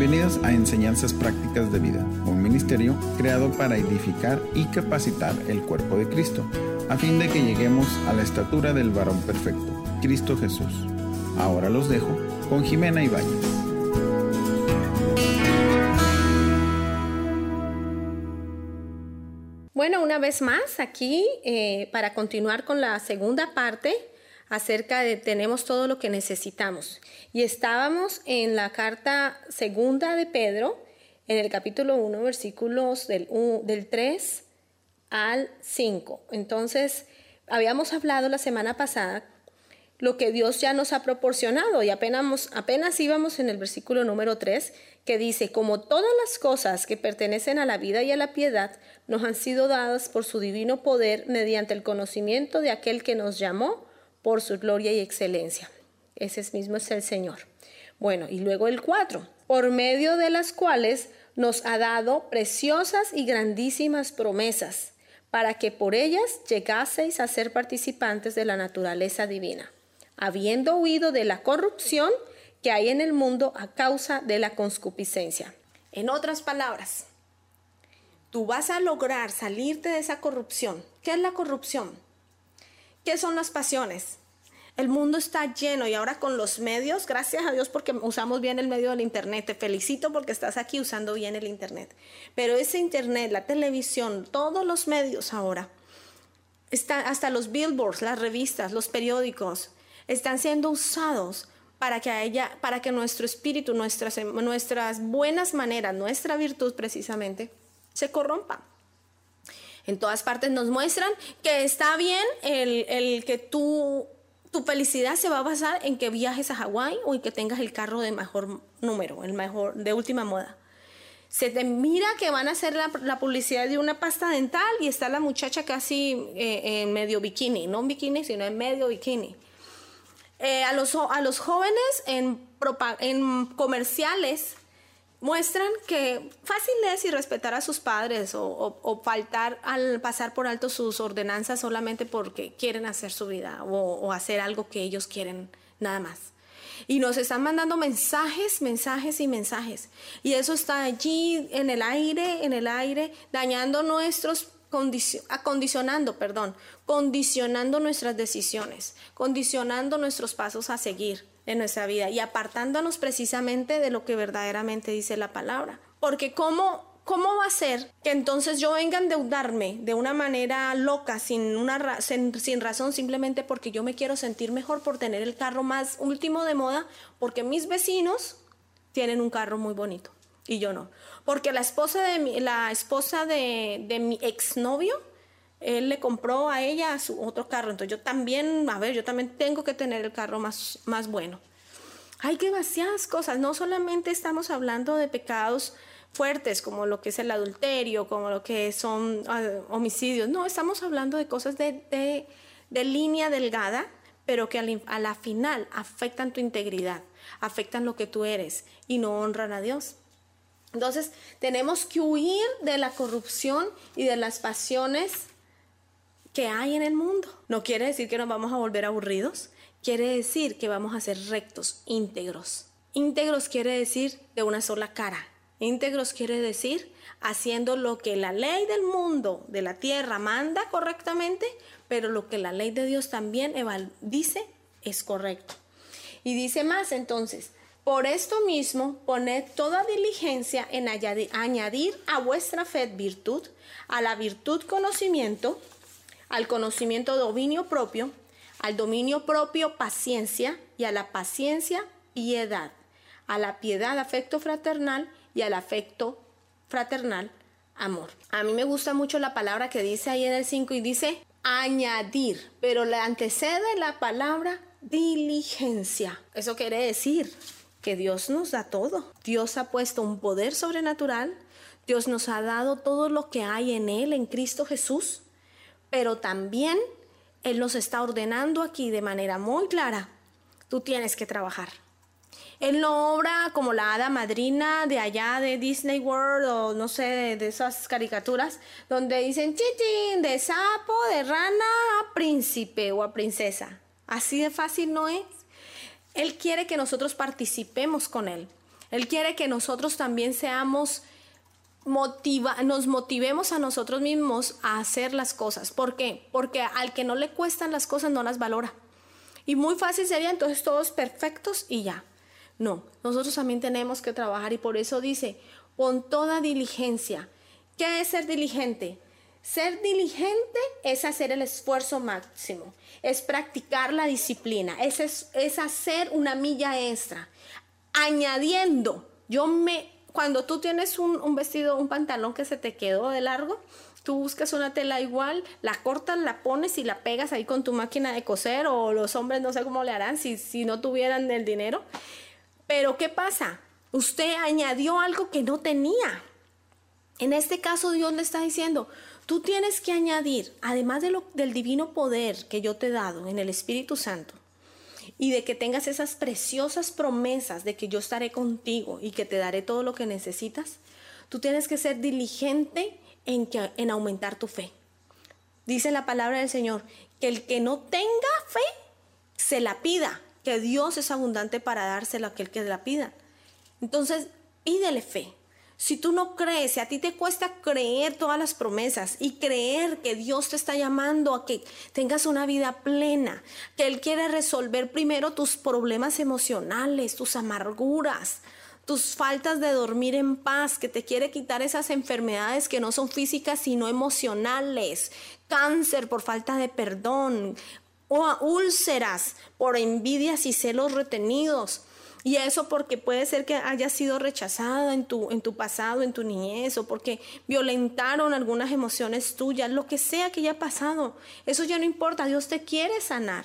Bienvenidos a Enseñanzas Prácticas de Vida, un ministerio creado para edificar y capacitar el cuerpo de Cristo, a fin de que lleguemos a la estatura del varón perfecto, Cristo Jesús. Ahora los dejo con Jimena Ibáñez. Bueno, una vez más aquí para continuar con la segunda parte acerca de tenemos todo lo que necesitamos. Y estábamos en la carta segunda de Pedro, en el capítulo 1, versículos del 3 al 5. Entonces, habíamos hablado la semana pasada lo que Dios ya nos ha proporcionado y apenas íbamos en el versículo número 3, que dice, como todas las cosas que pertenecen a la vida y a la piedad nos han sido dadas por su divino poder mediante el conocimiento de aquel que nos llamó por su gloria y excelencia. Ese mismo es el Señor. Bueno, y luego el 4, por medio de las cuales nos ha dado preciosas y grandísimas promesas, para que por ellas llegaseis a ser participantes de la naturaleza divina, habiendo huido de la corrupción que hay en el mundo a causa de la concupiscencia. En otras palabras, tú vas a lograr salirte de esa corrupción. ¿Qué es la corrupción? ¿Qué son las pasiones? El mundo está lleno y ahora con los medios, gracias a Dios porque usamos bien el medio del internet. Te felicito porque estás aquí usando bien el internet. Pero ese internet, la televisión, todos los medios ahora, hasta los billboards, las revistas, los periódicos, están siendo usados para que nuestro espíritu, nuestras buenas maneras, nuestra virtud precisamente, se corrompa. En todas partes nos muestran que está bien el que tu felicidad se va a basar en que viajes a Hawái o en que tengas el carro de mejor número, el mejor, de última moda. Se te mira que van a hacer la publicidad de una pasta dental y está la muchacha casi en medio bikini, no en bikini, sino en medio bikini. A los jóvenes en comerciales muestran que fácil es irrespetar a sus padres o faltar al pasar por alto sus ordenanzas solamente porque quieren hacer su vida o hacer algo que ellos quieren nada más. Y nos están mandando mensajes y mensajes. Y eso está allí en el aire, dañando condicionando nuestras decisiones, condicionando nuestros pasos a seguir en nuestra vida y apartándonos precisamente de lo que verdaderamente dice la palabra. Porque ¿cómo va a ser que entonces yo venga a endeudarme de una manera loca, sin razón, simplemente porque yo me quiero sentir mejor por tener el carro más último de moda, porque mis vecinos tienen un carro muy bonito y yo no? Porque la esposa de mi exnovio, él le compró a ella su otro carro, entonces yo también tengo que tener el carro más bueno. Hay demasiadas cosas, no solamente estamos hablando de pecados fuertes como lo que es el adulterio, como lo que son homicidios, no, estamos hablando de cosas de línea delgada, pero que a la final afectan tu integridad, afectan lo que tú eres y no honran a Dios. Entonces tenemos que huir de la corrupción y de las pasiones que hay en el mundo. No quiere decir que nos vamos a volver aburridos, quiere decir que vamos a ser rectos, íntegros. Íntegros quiere decir de una sola cara. Íntegros quiere decir haciendo lo que la ley del mundo, de la tierra, manda correctamente, pero lo que la ley de Dios también dice es correcto. Y dice más entonces, por esto mismo poned toda diligencia en añadir a vuestra fe virtud, a la virtud conocimiento, al conocimiento dominio propio, al dominio propio paciencia y a la paciencia piedad, a la piedad afecto fraternal y al afecto fraternal amor. A mí me gusta mucho la palabra que dice ahí en el 5 y dice añadir, pero le antecede la palabra diligencia. Eso quiere decir que Dios nos da todo. Dios ha puesto un poder sobrenatural. Dios nos ha dado todo lo que hay en Él, en Cristo Jesús. Pero también Él nos está ordenando aquí de manera muy clara. Tú tienes que trabajar. Él no obra como la hada madrina de allá de Disney World o no sé, de esas caricaturas donde dicen chichín, de sapo, de rana a príncipe o a princesa. Así de fácil no es. Él quiere que nosotros participemos con Él. Él quiere que nosotros también nos motivemos a nosotros mismos a hacer las cosas. ¿Por qué? Porque al que no le cuestan las cosas no las valora. Y muy fácil sería entonces todos perfectos y ya. No, nosotros también tenemos que trabajar y por eso dice, con toda diligencia. ¿Qué es ser diligente? Ser diligente es hacer el esfuerzo máximo, es practicar la disciplina, es hacer una milla extra, añadiendo. Cuando tú tienes un vestido, un pantalón que se te quedó de largo, tú buscas una tela igual, la cortas, la pones y la pegas ahí con tu máquina de coser, o los hombres no sé cómo le harán si no tuvieran el dinero. Pero ¿qué pasa? Usted añadió algo que no tenía. En este caso Dios le está diciendo, tú tienes que añadir, además del divino poder que yo te he dado en el Espíritu Santo, y de que tengas esas preciosas promesas de que yo estaré contigo y que te daré todo lo que necesitas, tú tienes que ser diligente en aumentar tu fe. Dice la palabra del Señor, que el que no tenga fe, se la pida, que Dios es abundante para dársela a aquel que la pida. Entonces, pídele fe. Si tú no crees, si a ti te cuesta creer todas las promesas y creer que Dios te está llamando a que tengas una vida plena, que Él quiere resolver primero tus problemas emocionales, tus amarguras, tus faltas de dormir en paz, que te quiere quitar esas enfermedades que no son físicas sino emocionales, cáncer por falta de perdón, o úlceras por envidias y celos retenidos. Y eso porque puede ser que hayas sido rechazada en tu pasado, en tu niñez, o porque violentaron algunas emociones tuyas, lo que sea que haya pasado. Eso ya no importa, Dios te quiere sanar.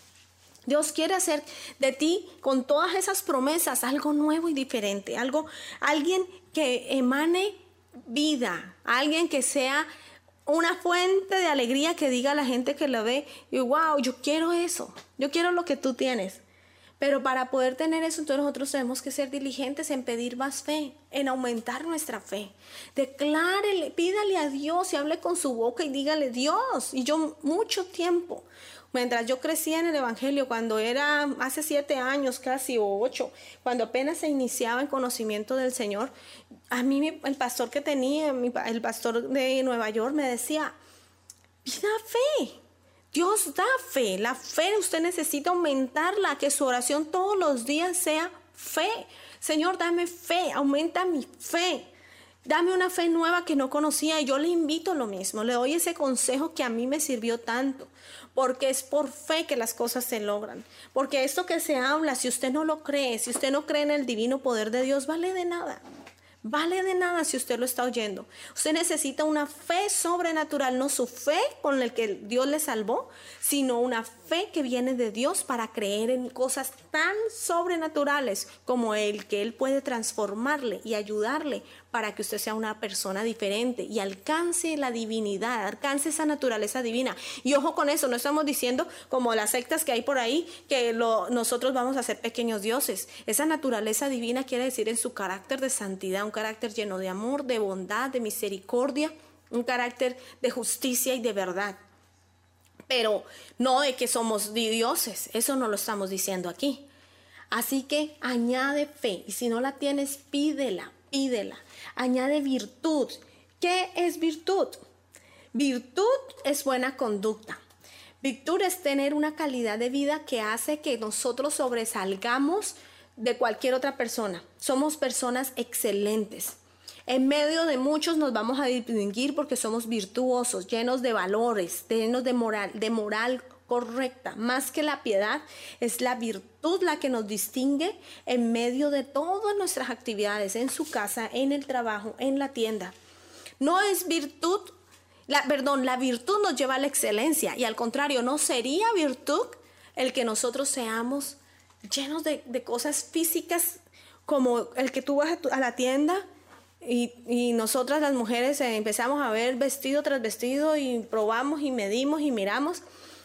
Dios quiere hacer de ti, con todas esas promesas, algo nuevo y diferente, alguien que emane vida, alguien que sea una fuente de alegría, que diga a la gente que lo ve, y wow, yo quiero eso, yo quiero lo que tú tienes. Pero para poder tener eso, entonces nosotros tenemos que ser diligentes en pedir más fe, en aumentar nuestra fe. Declárele, pídale a Dios y hable con su boca y dígale, Dios. Y yo mucho tiempo, mientras yo crecía en el Evangelio, cuando era hace 7 años casi o 8, cuando apenas se iniciaba el conocimiento del Señor, a mí el pastor que tenía, el pastor de Nueva York me decía, pida fe. Dios da fe, la fe usted necesita aumentarla, que su oración todos los días sea fe. Señor, dame fe, aumenta mi fe. Dame una fe nueva que no conocía, y yo le invito lo mismo, le doy ese consejo que a mí me sirvió tanto, porque es por fe que las cosas se logran. Porque esto que se habla, si usted no lo cree, si usted no cree en el divino poder de Dios, vale de nada. Vale de nada si usted lo está oyendo. Usted necesita una fe sobrenatural, no su fe con la que Dios le salvó, sino una fe que viene de Dios para creer en cosas tan sobrenaturales como que Él puede transformarle y ayudarle para que usted sea una persona diferente y alcance la divinidad, alcance esa naturaleza divina. Y ojo con eso, no estamos diciendo como las sectas que hay por ahí que nosotros vamos a ser pequeños dioses. Esa naturaleza divina quiere decir en su carácter de santidad, un carácter lleno de amor, de bondad, de misericordia, un carácter de justicia y de verdad. Pero no de que somos dioses, eso no lo estamos diciendo aquí. Así que añade fe, y si no la tienes, pídela. Añade virtud. ¿Qué es virtud? Virtud es buena conducta. Virtud es tener una calidad de vida que hace que nosotros sobresalgamos de cualquier otra persona. Somos personas excelentes. En medio de muchos nos vamos a distinguir porque somos virtuosos, llenos de valores, llenos de moral correcta. Más que la piedad, es la virtud la que nos distingue en medio de todas nuestras actividades, en su casa, en el trabajo, en la tienda. No es virtud, la virtud nos lleva a la excelencia, y al contrario, no sería virtud el que nosotros seamos llenos de cosas físicas, como el que tú vas a la tienda y nosotras las mujeres empezamos a ver vestido tras vestido y probamos y medimos y miramos.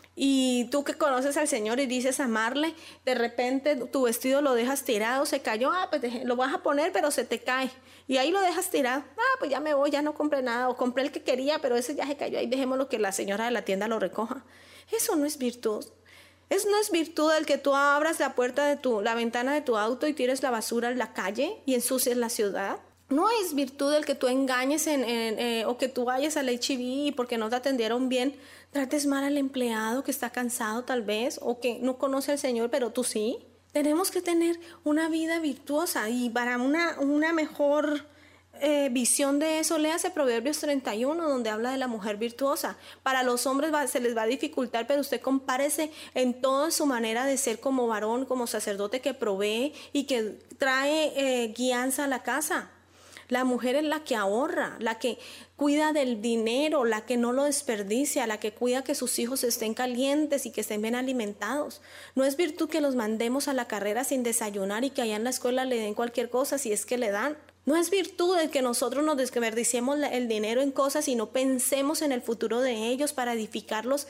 Y tú que conoces al Señor y dices amarle, de repente tu vestido lo dejas tirado, se cayó, pues lo vas a poner pero se te cae, y ahí lo dejas tirado, pues ya me voy, ya no compré nada, o compré el que quería pero ese ya se cayó, ahí dejémoslo que la señora de la tienda lo recoja. Eso no es virtud. No es virtud el que tú abras la ventana de tu auto y tires la basura en la calle y ensucies la ciudad. No es virtud el que tú engañes o que tú vayas al H-E-B y porque no te atendieron bien, trates mal al empleado que está cansado tal vez o que no conoce al Señor, pero tú sí. Tenemos que tener una vida virtuosa y para una mejor visión de eso, léase Proverbios 31, donde habla de la mujer virtuosa. Para los hombres se les va a dificultar, pero usted compárese en toda su manera de ser como varón, como sacerdote que provee y que trae guianza a la casa. La mujer es la que ahorra, la que cuida del dinero, la que no lo desperdicia, la que cuida que sus hijos estén calientes y que estén bien alimentados. No es virtud que los mandemos a la carrera sin desayunar y que allá en la escuela le den cualquier cosa si es que le dan. No es virtud el que nosotros nos desperdiciemos el dinero en cosas y no pensemos en el futuro de ellos para edificarlos,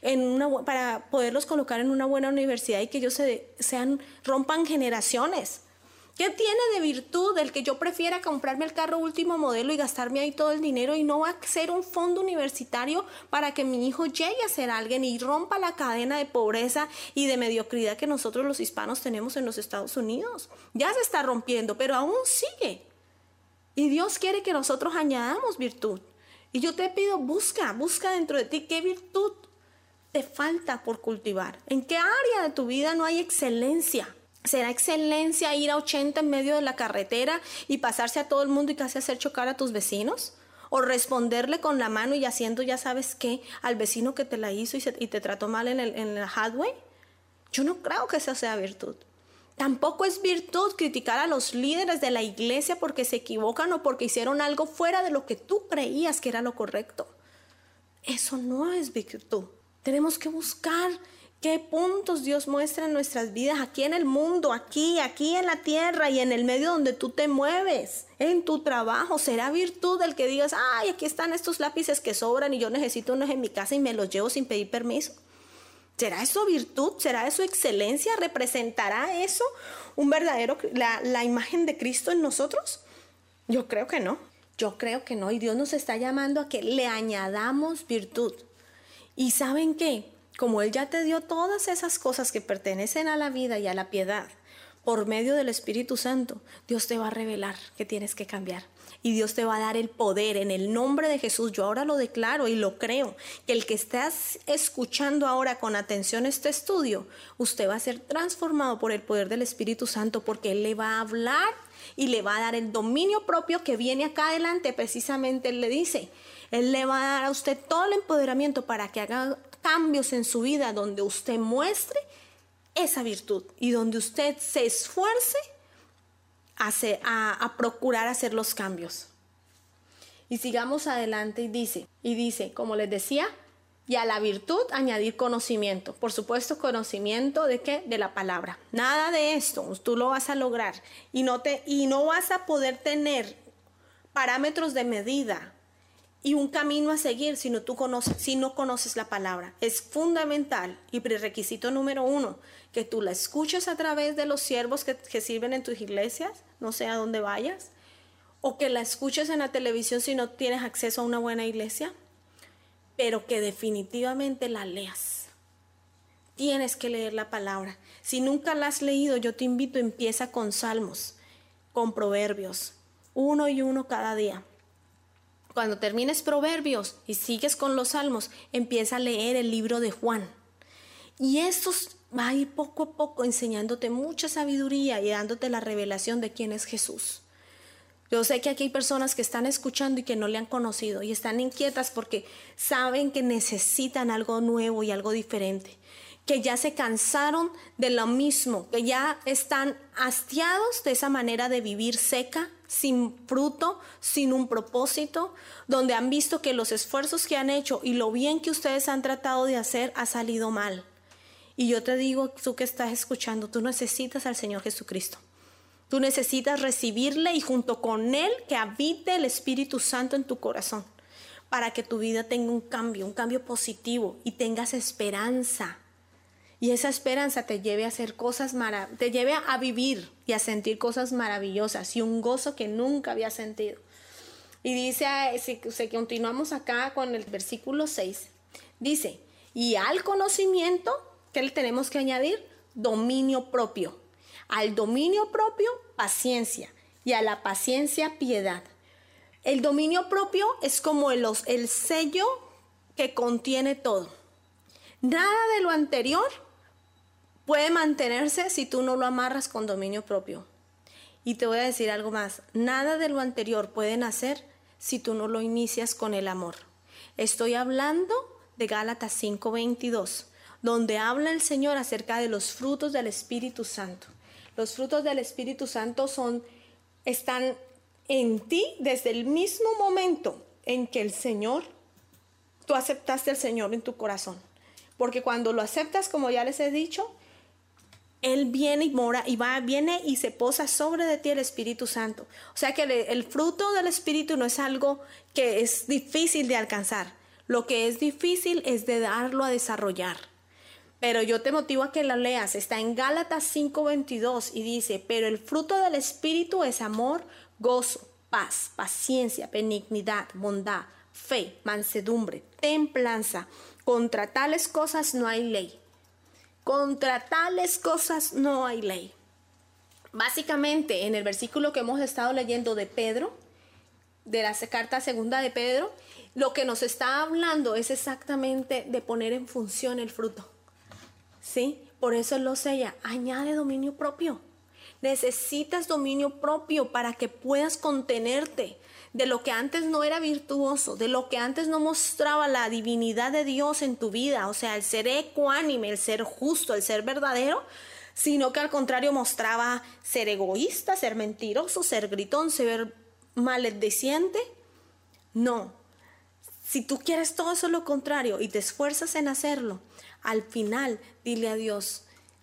para poderlos colocar en una buena universidad y que ellos rompan generaciones. ¿Qué tiene de virtud el que yo prefiera comprarme el carro último modelo y gastarme ahí todo el dinero y no hacer un fondo universitario para que mi hijo llegue a ser alguien y rompa la cadena de pobreza y de mediocridad que nosotros los hispanos tenemos en los Estados Unidos? Ya se está rompiendo, pero aún sigue. Y Dios quiere que nosotros añadamos virtud. Y yo te pido, busca dentro de ti qué virtud te falta por cultivar. ¿En qué área de tu vida no hay excelencia? ¿Será excelencia ir a 80 en medio de la carretera y pasarse a todo el mundo y casi hacer chocar a tus vecinos? ¿O responderle con la mano y haciendo ya sabes qué al vecino que te la hizo y te trató mal en el highway? Yo no creo que esa sea virtud. Tampoco es virtud criticar a los líderes de la iglesia porque se equivocan o porque hicieron algo fuera de lo que tú creías que era lo correcto. Eso no es virtud. Tenemos que buscar qué puntos Dios muestra en nuestras vidas, aquí en el mundo, aquí en la tierra y en el medio donde tú te mueves, en tu trabajo. ¿Será virtud el que digas, ay, aquí están estos lápices que sobran y yo necesito unos en mi casa y me los llevo sin pedir permiso? ¿Será eso virtud? ¿Será eso excelencia? ¿Representará eso la imagen de Cristo en nosotros? Yo creo que no. Y Dios nos está llamando a que le añadamos virtud. ¿Y saben qué? Como Él ya te dio todas esas cosas que pertenecen a la vida y a la piedad, por medio del Espíritu Santo, Dios te va a revelar que tienes que cambiar. Y Dios te va a dar el poder en el nombre de Jesús. Yo ahora lo declaro y lo creo, que el que estás escuchando ahora con atención este estudio, usted va a ser transformado por el poder del Espíritu Santo, porque Él le va a hablar y le va a dar el dominio propio que viene acá adelante. Precisamente Él le dice, Él le va a dar a usted todo el empoderamiento para que haga cambios en su vida donde usted muestre esa virtud y donde usted se esfuerce a procurar hacer los cambios. Y sigamos adelante y dice, como les decía, y a la virtud añadir conocimiento. Por supuesto, conocimiento ¿de qué? De la palabra. Nada de esto tú lo vas a lograr y no vas a poder tener parámetros de medida y un camino a seguir si no conoces la palabra. Es fundamental y prerequisito número 1 que tú la escuches a través de los siervos que sirven en tus iglesias, no sé a dónde vayas, o que la escuches en la televisión si no tienes acceso a una buena iglesia, pero que definitivamente la leas. Tienes que leer la palabra. Si nunca la has leído, yo te invito, empieza con Salmos, con Proverbios, 1 y 1 cada día. Cuando termines Proverbios y sigues con los Salmos, empieza a leer el libro de Juan. Y estos va a ir poco a poco enseñándote mucha sabiduría y dándote la revelación de quién es Jesús. Yo sé que aquí hay personas que están escuchando y que no le han conocido y están inquietas porque saben que necesitan algo nuevo y algo diferente, que ya se cansaron de lo mismo, que ya están hastiados de esa manera de vivir seca, sin fruto, sin un propósito, donde han visto que los esfuerzos que han hecho y lo bien que ustedes han tratado de hacer ha salido mal. Y yo te digo, tú que estás escuchando, tú necesitas al Señor Jesucristo. Tú necesitas recibirle y junto con Él que habite el Espíritu Santo en tu corazón para que tu vida tenga un cambio positivo y tengas esperanza. Y esa esperanza te lleve a hacer te lleve a vivir y a sentir cosas maravillosas y un gozo que nunca había sentido. Y dice, si continuamos acá con el versículo 6, dice, y al conocimiento ¿qué le tenemos que añadir? Dominio propio. Al dominio propio, paciencia. Y a la paciencia, piedad. El dominio propio es como el sello que contiene todo. Nada de lo anterior puede mantenerse si tú no lo amarras con dominio propio. Y te voy a decir algo más. Nada de lo anterior puede nacer si tú no lo inicias con el amor. Estoy hablando de Gálatas 5:22, donde habla el Señor acerca de los frutos del Espíritu Santo. Los frutos del Espíritu Santo están en ti desde el mismo momento en que tú aceptaste al Señor en tu corazón. Porque cuando lo aceptas, como ya les he dicho, Él viene y mora viene y se posa sobre de ti el Espíritu Santo. O sea que el fruto del Espíritu no es algo que es difícil de alcanzar. Lo que es difícil es de darlo a desarrollar. Pero yo te motivo a que la leas. Está en Gálatas 5:22 y dice, pero el fruto del Espíritu es amor, gozo, paz, paciencia, benignidad, bondad, fe, mansedumbre, templanza. Contra tales cosas no hay ley. Contra tales cosas no hay ley. Básicamente, en el versículo que hemos estado leyendo de Pedro, de la carta segunda de Pedro, lo que nos está hablando es exactamente de poner en función el fruto. ¿Sí? Por eso Él lo sella. Añade dominio propio. Necesitas dominio propio para que puedas contenerte de lo que antes no era virtuoso, de lo que antes no mostraba la divinidad de Dios en tu vida, o sea, el ser ecuánime, el ser justo, el ser verdadero, sino que al contrario mostraba ser egoísta, ser mentiroso, ser gritón, ser maldiciente. No, si tú quieres todo eso lo contrario y te esfuerzas en hacerlo, al final dile a Dios,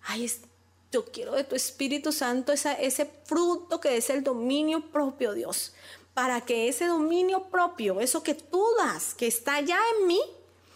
yo quiero de tu Espíritu Santo ese fruto que es el dominio propio, Dios, para que ese dominio propio, eso que tú das, que está ya en mí,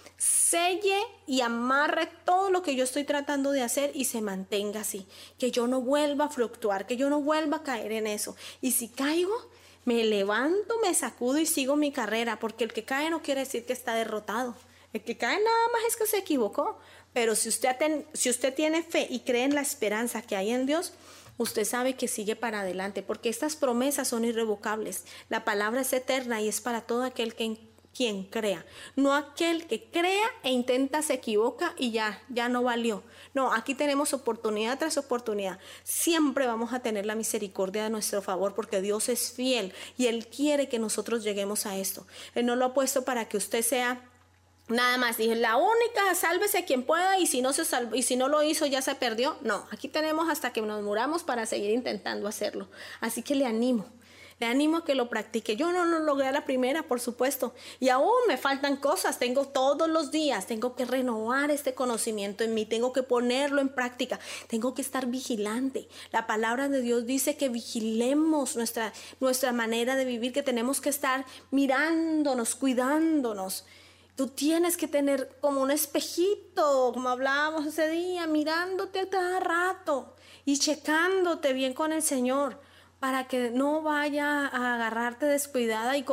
selle y amarre todo lo que yo estoy tratando de hacer y se mantenga así, que yo no vuelva a fluctuar, que yo no vuelva a caer en eso. Y si caigo, me levanto, me sacudo y sigo mi carrera, porque el que cae no quiere decir que está derrotado. El que cae nada más es que se equivocó. Pero si usted tiene fe y cree en la esperanza que hay en Dios, usted sabe que sigue para adelante, porque estas promesas son irrevocables. La palabra es eterna y es para todo aquel quien crea. No aquel que crea e intenta, se equivoca y ya no valió. No, aquí tenemos oportunidad tras oportunidad. Siempre vamos a tener la misericordia de nuestro favor, porque Dios es fiel y Él quiere que nosotros lleguemos a esto. Él no lo ha puesto para que usted sea nada más, dije, la única, sálvese quien pueda, y si no se salvó, y si no lo hizo ya se perdió. No, aquí tenemos hasta que nos muramos para seguir intentando hacerlo. Así que le animo a que lo practique. Yo no lo logré a la primera, por supuesto, y aún me faltan cosas. Tengo todos los días, tengo que renovar este conocimiento en mí, tengo que ponerlo en práctica, tengo que estar vigilante. La palabra de Dios dice que vigilemos nuestra manera de vivir, que tenemos que estar mirándonos, cuidándonos. Tú tienes que tener como un espejito, como hablábamos ese día, mirándote cada rato y checándote bien con el Señor, para que no vaya a agarrarte descuidada y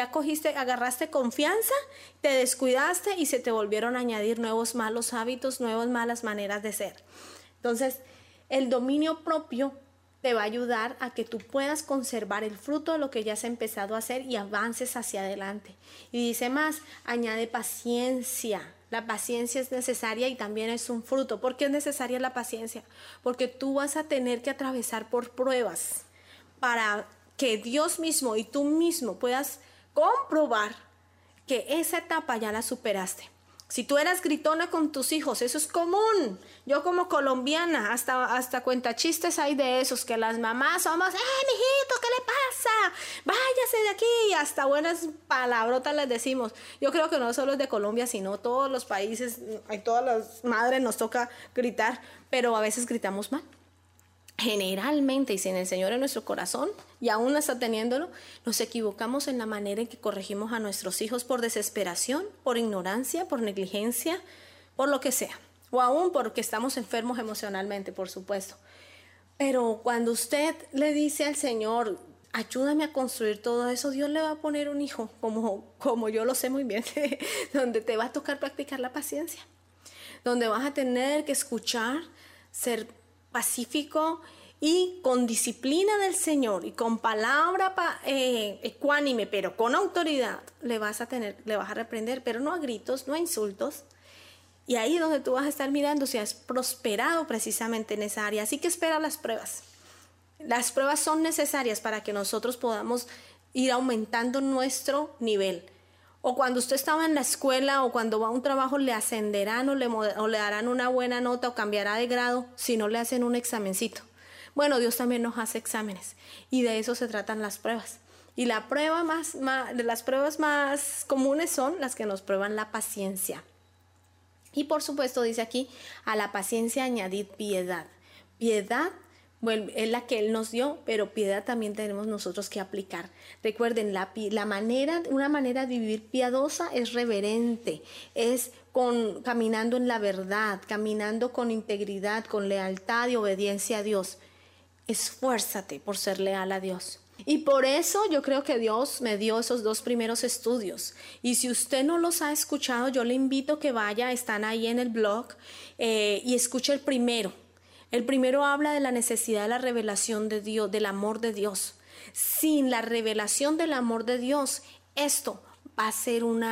agarraste confianza, te descuidaste y se te volvieron a añadir nuevos malos hábitos, nuevas malas maneras de ser. Entonces, el dominio propio te va a ayudar a que tú puedas conservar el fruto de lo que ya has empezado a hacer y avances hacia adelante. Y dice más, añade paciencia. La paciencia es necesaria y también es un fruto. ¿Por qué es necesaria la paciencia? Porque tú vas a tener que atravesar por pruebas para que Dios mismo y tú mismo puedas comprobar que esa etapa ya la superaste. Si tú eras gritona con tus hijos, eso es común. Yo como colombiana, hasta cuentachistes hay de esos, que las mamás somos, mijito, ¿qué le pasa? Váyase de aquí. Y hasta buenas palabrotas les decimos. Yo creo que no solo es de Colombia, sino todos los países, a todas las madres nos toca gritar, pero a veces gritamos mal. Generalmente, y sin el Señor en nuestro corazón, y aún hasta teniéndolo, nos equivocamos en la manera en que corregimos a nuestros hijos por desesperación, por ignorancia, por negligencia, por lo que sea, o aún porque estamos enfermos emocionalmente, por supuesto. Pero cuando usted le dice al Señor, ayúdame a construir todo eso, Dios le va a poner un hijo, como yo lo sé muy bien, donde te va a tocar practicar la paciencia, donde vas a tener que escuchar, ser pacífico y con disciplina del Señor y con palabra ecuánime, pero con autoridad, le vas a reprender, pero no a gritos, no a insultos. Y ahí es donde tú vas a estar mirando si has prosperado precisamente en esa área. Así que espera las pruebas. Las pruebas son necesarias para que nosotros podamos ir aumentando nuestro nivel. O cuando usted estaba en la escuela o cuando va a un trabajo le ascenderán o le darán una buena nota o cambiará de grado si no le hacen un examencito. Bueno, Dios también nos hace exámenes y de eso se tratan las pruebas. Y la prueba de las pruebas más comunes son las que nos prueban la paciencia. Y por supuesto dice aquí, a la paciencia añadid piedad. Piedad, bueno, es la que Él nos dio, pero piedad también tenemos nosotros que aplicar. Recuerden, una manera de vivir piadosa es reverente, es caminando en la verdad, caminando con integridad, con lealtad y obediencia a Dios. Esfuérzate por ser leal a Dios. Y por eso yo creo que Dios me dio esos 2 primeros estudios. Y si usted no los ha escuchado, yo le invito que vaya, están ahí en el blog, y escuche el primero. El primero habla de la necesidad de la revelación de Dios, del amor de Dios. Sin la revelación del amor de Dios, esto va a ser un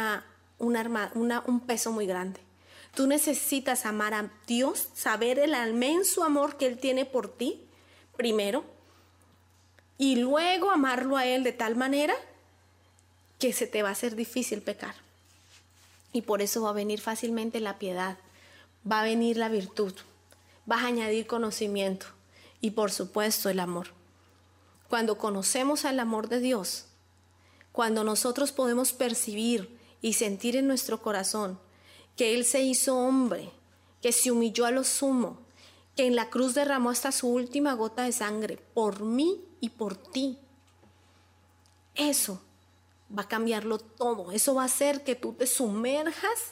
peso muy grande. Tú necesitas amar a Dios, saber el inmenso amor que Él tiene por ti, primero, y luego amarlo a Él de tal manera que se te va a hacer difícil pecar. Y por eso va a venir fácilmente la piedad, va a venir la virtud, vas a añadir conocimiento y por supuesto el amor. Cuando conocemos al amor de Dios, cuando nosotros podemos percibir y sentir en nuestro corazón que Él se hizo hombre, que se humilló a lo sumo, que en la cruz derramó hasta su última gota de sangre por mí y por ti, eso va a cambiarlo todo. Eso va a hacer que tú te sumerjas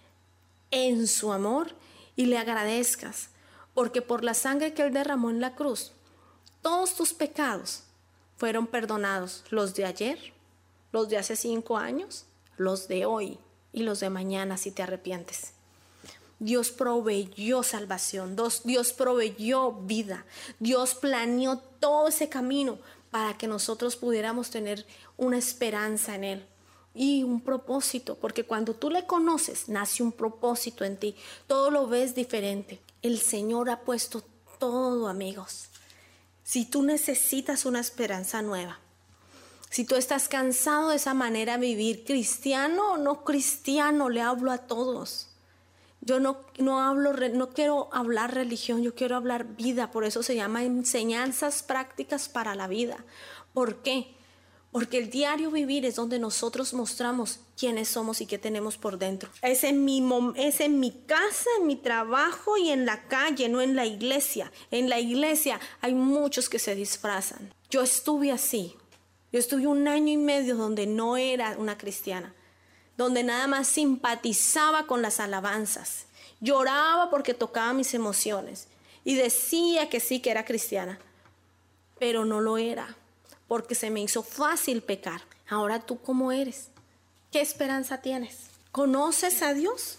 en su amor y le agradezcas, porque por la sangre que Él derramó en la cruz, todos tus pecados fueron perdonados, los de ayer, los de hace 5 años, los de hoy y los de mañana si te arrepientes. Dios proveyó salvación, Dios proveyó vida, Dios planeó todo ese camino para que nosotros pudiéramos tener una esperanza en Él y un propósito, porque cuando tú le conoces, nace un propósito en ti, todo lo ves diferente. El Señor ha puesto todo, amigos. Si tú necesitas una esperanza nueva, si tú estás cansado de esa manera de vivir, cristiano o no cristiano, le hablo a todos. Yo no quiero hablar religión, yo quiero hablar vida, por eso se llama enseñanzas prácticas para la vida. ¿Por qué? Porque el diario vivir es donde nosotros mostramos quiénes somos y qué tenemos por dentro. Es en mi casa, en mi trabajo y en la calle, no en la iglesia. En la iglesia hay muchos que se disfrazan. Yo estuve así. Yo estuve 1 año y medio donde no era una cristiana, donde nada más simpatizaba con las alabanzas, lloraba porque tocaba mis emociones y decía que sí, que era cristiana, pero no lo era, porque se me hizo fácil pecar. Ahora tú, ¿cómo eres? ¿Qué esperanza tienes? ¿Conoces a Dios?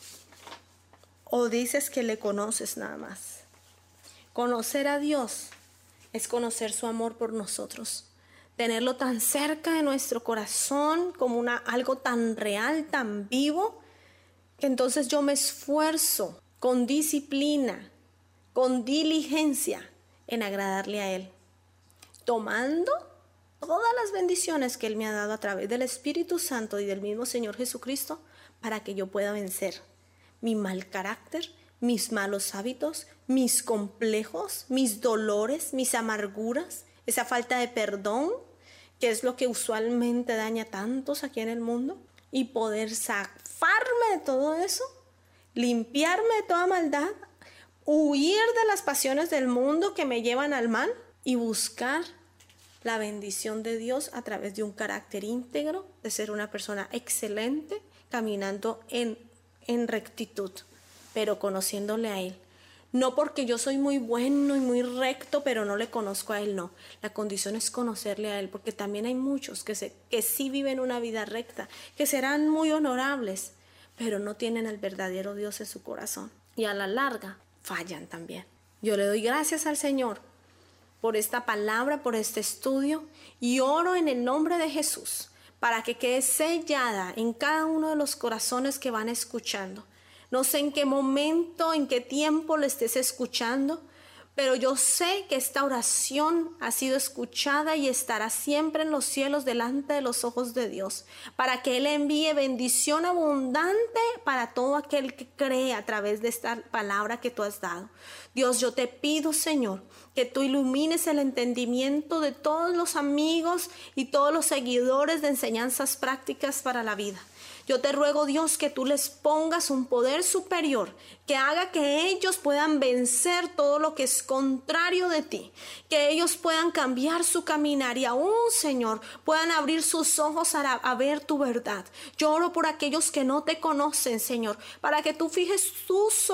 ¿O dices que le conoces nada más? Conocer a Dios es conocer su amor por nosotros. Tenerlo tan cerca de nuestro corazón como algo tan real, tan vivo, que entonces yo me esfuerzo con disciplina, con diligencia en agradarle a Él, tomando todas las bendiciones que Él me ha dado a través del Espíritu Santo y del mismo Señor Jesucristo para que yo pueda vencer mi mal carácter, mis malos hábitos, mis complejos, mis dolores, mis amarguras, esa falta de perdón, que es lo que usualmente daña a tantos aquí en el mundo, y poder zafarme de todo eso, limpiarme de toda maldad, huir de las pasiones del mundo que me llevan al mal y buscar la bendición de Dios a través de un carácter íntegro, de ser una persona excelente, caminando en rectitud, pero conociéndole a Él. No porque yo soy muy bueno y muy recto, pero no le conozco a Él, no. La condición es conocerle a Él, porque también hay muchos que sí viven una vida recta, que serán muy honorables, pero no tienen al verdadero Dios en su corazón. y a la larga fallan también. Yo le doy gracias al Señor por esta palabra, por este estudio, y oro en el nombre de Jesús para que quede sellada en cada uno de los corazones que van escuchando. No sé en qué momento, en qué tiempo lo estés escuchando, pero yo sé que esta oración ha sido escuchada y estará siempre en los cielos delante de los ojos de Dios, para que Él envíe bendición abundante para todo aquel que cree a través de esta palabra que tú has dado. Dios, yo te pido, Señor, que tú ilumines el entendimiento de todos los amigos y todos los seguidores de enseñanzas prácticas para la vida. Yo te ruego, Dios, que tú les pongas un poder superior que haga que ellos puedan vencer todo lo que es contrario de ti, que ellos puedan cambiar su caminar y aún, Señor, puedan abrir sus ojos a ver tu verdad. Yo oro por aquellos que no te conocen, Señor, para que tú fijes tus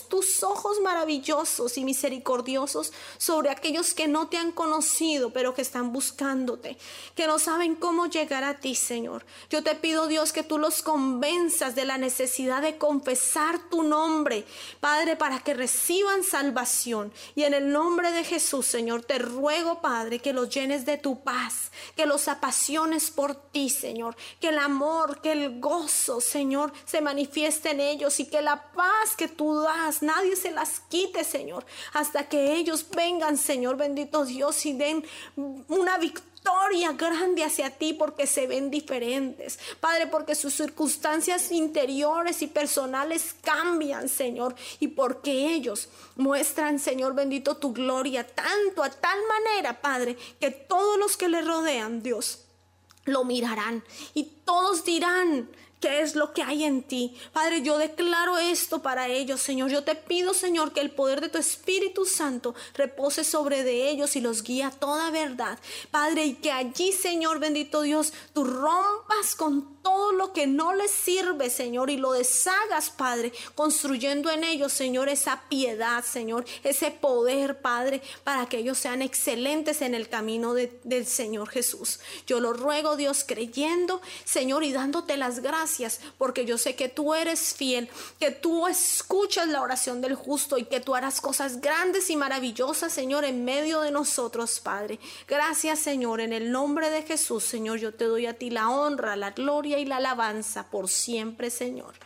ojos maravillosos y misericordiosos sobre aquellos que no te han conocido, pero que están buscándote, que no saben cómo llegar a ti, Señor. Yo te pido, Dios, que tú los convenzas de la necesidad de confesar tu nombre, Padre, para que reciban salvación. Y en el nombre de Jesús, Señor, te ruego, Padre, que los llenes de tu paz, que los apasiones por ti, Señor, que el amor, que el gozo, Señor, se manifieste en ellos, y que la paz que tú das, nadie se las quite, Señor, hasta que ellos vengan, Señor, bendito Dios, y den una victoria grande hacia ti, porque se ven diferentes, Padre, porque sus circunstancias interiores y personales cambian, Señor, y porque ellos muestran, Señor bendito, tu gloria tanto, a tal manera, Padre, que todos los que le rodean, Dios, lo mirarán y todos dirán: ¿qué es lo que hay en ti? Padre, yo declaro esto para ellos, Señor. Yo te pido, Señor, que el poder de tu Espíritu Santo repose sobre de ellos y los guíe a toda verdad, Padre, y que allí, Señor bendito Dios, tú rompas con todo lo que no les sirve, Señor, y lo deshagas, Padre, construyendo en ellos, Señor, esa piedad, Señor, ese poder, Padre, para que ellos sean excelentes en el camino del Señor Jesús. Yo lo ruego, Dios, creyendo, Señor, y dándote las gracias, porque yo sé que tú eres fiel, que tú escuchas la oración del justo y que tú harás cosas grandes y maravillosas, Señor, en medio de nosotros, Padre. Gracias, Señor, en el nombre de Jesús, Señor, yo te doy a ti la honra, la gloria y la alabanza por siempre, Señor.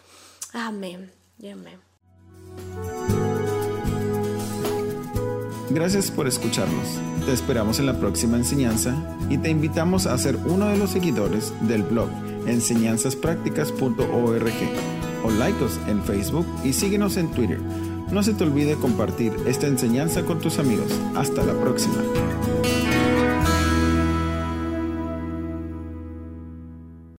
Amén y amén. Gracias por escucharnos. Te esperamos en la próxima enseñanza y te invitamos a ser uno de los seguidores del blog enseñanzaspracticas.org o likeos en Facebook y síguenos en Twitter. No se te olvide compartir esta enseñanza con tus amigos. Hasta la próxima.